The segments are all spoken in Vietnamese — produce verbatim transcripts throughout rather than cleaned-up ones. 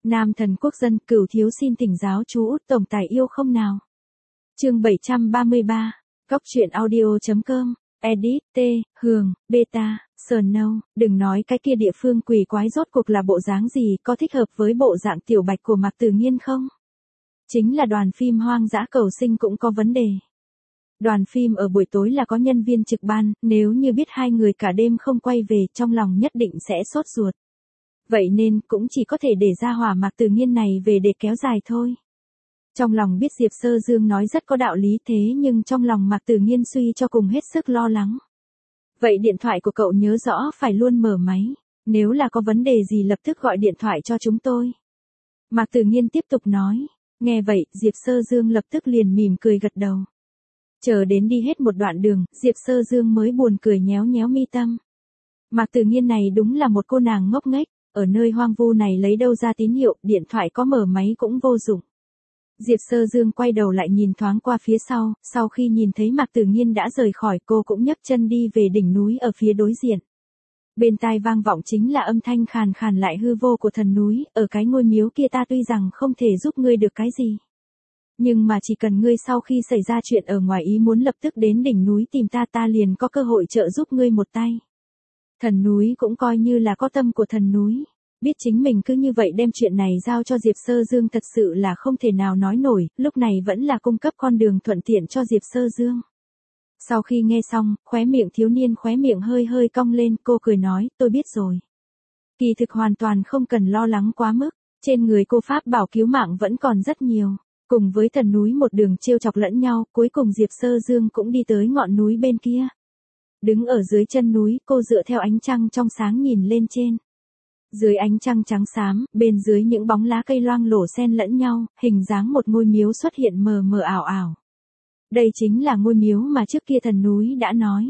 Nam thần quốc dân, Cửu thiếu xin thỉnh giáo chú Út tổng tài yêu không nào. Chương bảy trăm ba mươi ba. Góc truyện audio.com. Edit, T, Hường, Beta, Snow, đừng nói cái kia địa phương quỷ quái rốt cuộc là bộ dáng gì, có thích hợp với bộ dạng tiểu bạch của Mạc Tử Nghiên không? Chính là đoàn phim Hoang dã cầu sinh cũng có vấn đề. Đoàn phim ở buổi tối là có nhân viên trực ban, nếu như biết hai người cả đêm không quay về, trong lòng nhất định sẽ sốt ruột. Vậy nên cũng chỉ có thể để ra hỏa Mạc Tử Nghiên này về để kéo dài thôi. Trong lòng biết Diệp Sơ Dương nói rất có đạo lý, thế nhưng trong lòng Mạc Tử Nghiên suy cho cùng hết sức lo lắng. Vậy điện thoại của cậu nhớ rõ phải luôn mở máy, nếu là có vấn đề gì lập tức gọi điện thoại cho chúng tôi. Mạc Tử Nghiên tiếp tục nói. Nghe vậy, Diệp Sơ Dương lập tức liền mỉm cười gật đầu. Chờ đến đi hết một đoạn đường, Diệp Sơ Dương mới buồn cười nhéo nhéo mi tâm. Mạc Tử Nghiên này đúng là một cô nàng ngốc nghếch, ở nơi hoang vu này lấy đâu ra tín hiệu, điện thoại có mở máy cũng vô dụng. Diệp Sơ Dương quay đầu lại nhìn thoáng qua phía sau, sau khi nhìn thấy Mạc Tử Nghiên đã rời khỏi, cô cũng nhấc chân đi về đỉnh núi ở phía đối diện. Bên tai vang vọng chính là âm thanh khàn khàn lại hư vô của thần núi, ở cái ngôi miếu kia ta tuy rằng không thể giúp ngươi được cái gì. Nhưng mà chỉ cần ngươi sau khi xảy ra chuyện ở ngoài ý muốn lập tức đến đỉnh núi tìm ta, ta liền có cơ hội trợ giúp ngươi một tay. Thần núi cũng coi như là có tâm của thần núi. Biết chính mình cứ như vậy đem chuyện này giao cho Diệp Sơ Dương thật sự là không thể nào nói nổi, lúc này vẫn là cung cấp con đường thuận tiện cho Diệp Sơ Dương. Sau khi nghe xong, khóe miệng thiếu niên khóe miệng hơi hơi cong lên, cô cười nói, tôi biết rồi. Kỳ thực hoàn toàn không cần lo lắng quá mức, trên người cô pháp bảo cứu mạng vẫn còn rất nhiều. Cùng với thần núi một đường trêu chọc lẫn nhau, cuối cùng Diệp Sơ Dương cũng đi tới ngọn núi bên kia. Đứng ở dưới chân núi, cô dựa theo ánh trăng trong sáng nhìn lên trên. Dưới ánh trăng trắng xám, bên dưới những bóng lá cây loang lổ xen lẫn nhau, hình dáng một ngôi miếu xuất hiện mờ mờ ảo ảo. Đây chính là ngôi miếu mà trước kia thần núi đã nói.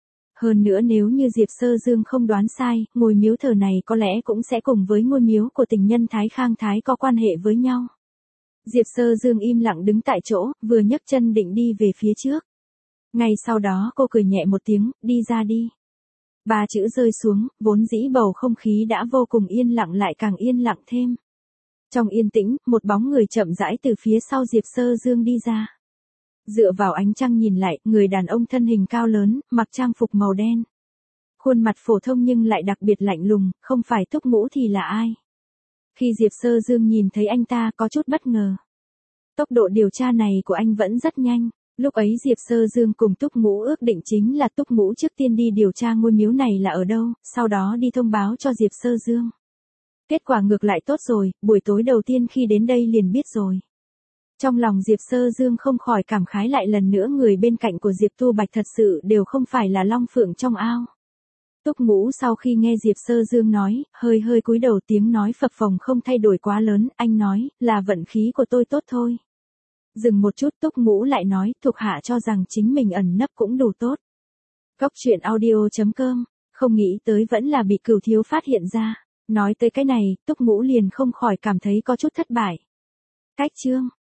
Hơn nữa nếu như Diệp Sơ Dương không đoán sai, ngôi miếu thờ này có lẽ cũng sẽ cùng với ngôi miếu của tình nhân Thái Khang Thái có quan hệ với nhau. Diệp Sơ Dương im lặng đứng tại chỗ, vừa nhấc chân định đi về phía trước. Ngay sau đó cô cười nhẹ một tiếng, đi ra đi. Ba chữ rơi xuống, vốn dĩ bầu không khí đã vô cùng yên lặng lại càng yên lặng thêm. Trong yên tĩnh, một bóng người chậm rãi từ phía sau Diệp Sơ Dương đi ra. Dựa vào ánh trăng nhìn lại, người đàn ông thân hình cao lớn, mặc trang phục màu đen. Khuôn mặt phổ thông nhưng lại đặc biệt lạnh lùng, không phải Túc Ngũ thì là ai? Khi Diệp Sơ Dương nhìn thấy anh ta có chút bất ngờ. Tốc độ điều tra này của anh vẫn rất nhanh. Lúc ấy Diệp Sơ Dương cùng Túc Ngũ ước định chính là Túc Ngũ trước tiên đi điều tra ngôi miếu này là ở đâu, sau đó đi thông báo cho Diệp Sơ Dương. Kết quả ngược lại tốt rồi, buổi tối đầu tiên khi đến đây liền biết rồi. Trong lòng Diệp Sơ Dương không khỏi cảm khái lại lần nữa, người bên cạnh của Diệp Tu Bạch thật sự đều không phải là long phượng trong ao. Túc Ngũ sau khi nghe Diệp Sơ Dương nói, hơi hơi cúi đầu, tiếng nói phập phồng không thay đổi quá lớn, anh nói, là vận khí của tôi tốt thôi. Dừng một chút, Túc Ngũ lại nói, thuộc hạ cho rằng chính mình ẩn nấp cũng đủ tốt. Góc truyện audio.com, không nghĩ tới vẫn là bị Cửu thiếu phát hiện ra. Nói tới cái này, Túc Ngũ liền không khỏi cảm thấy có chút thất bại. Cách chương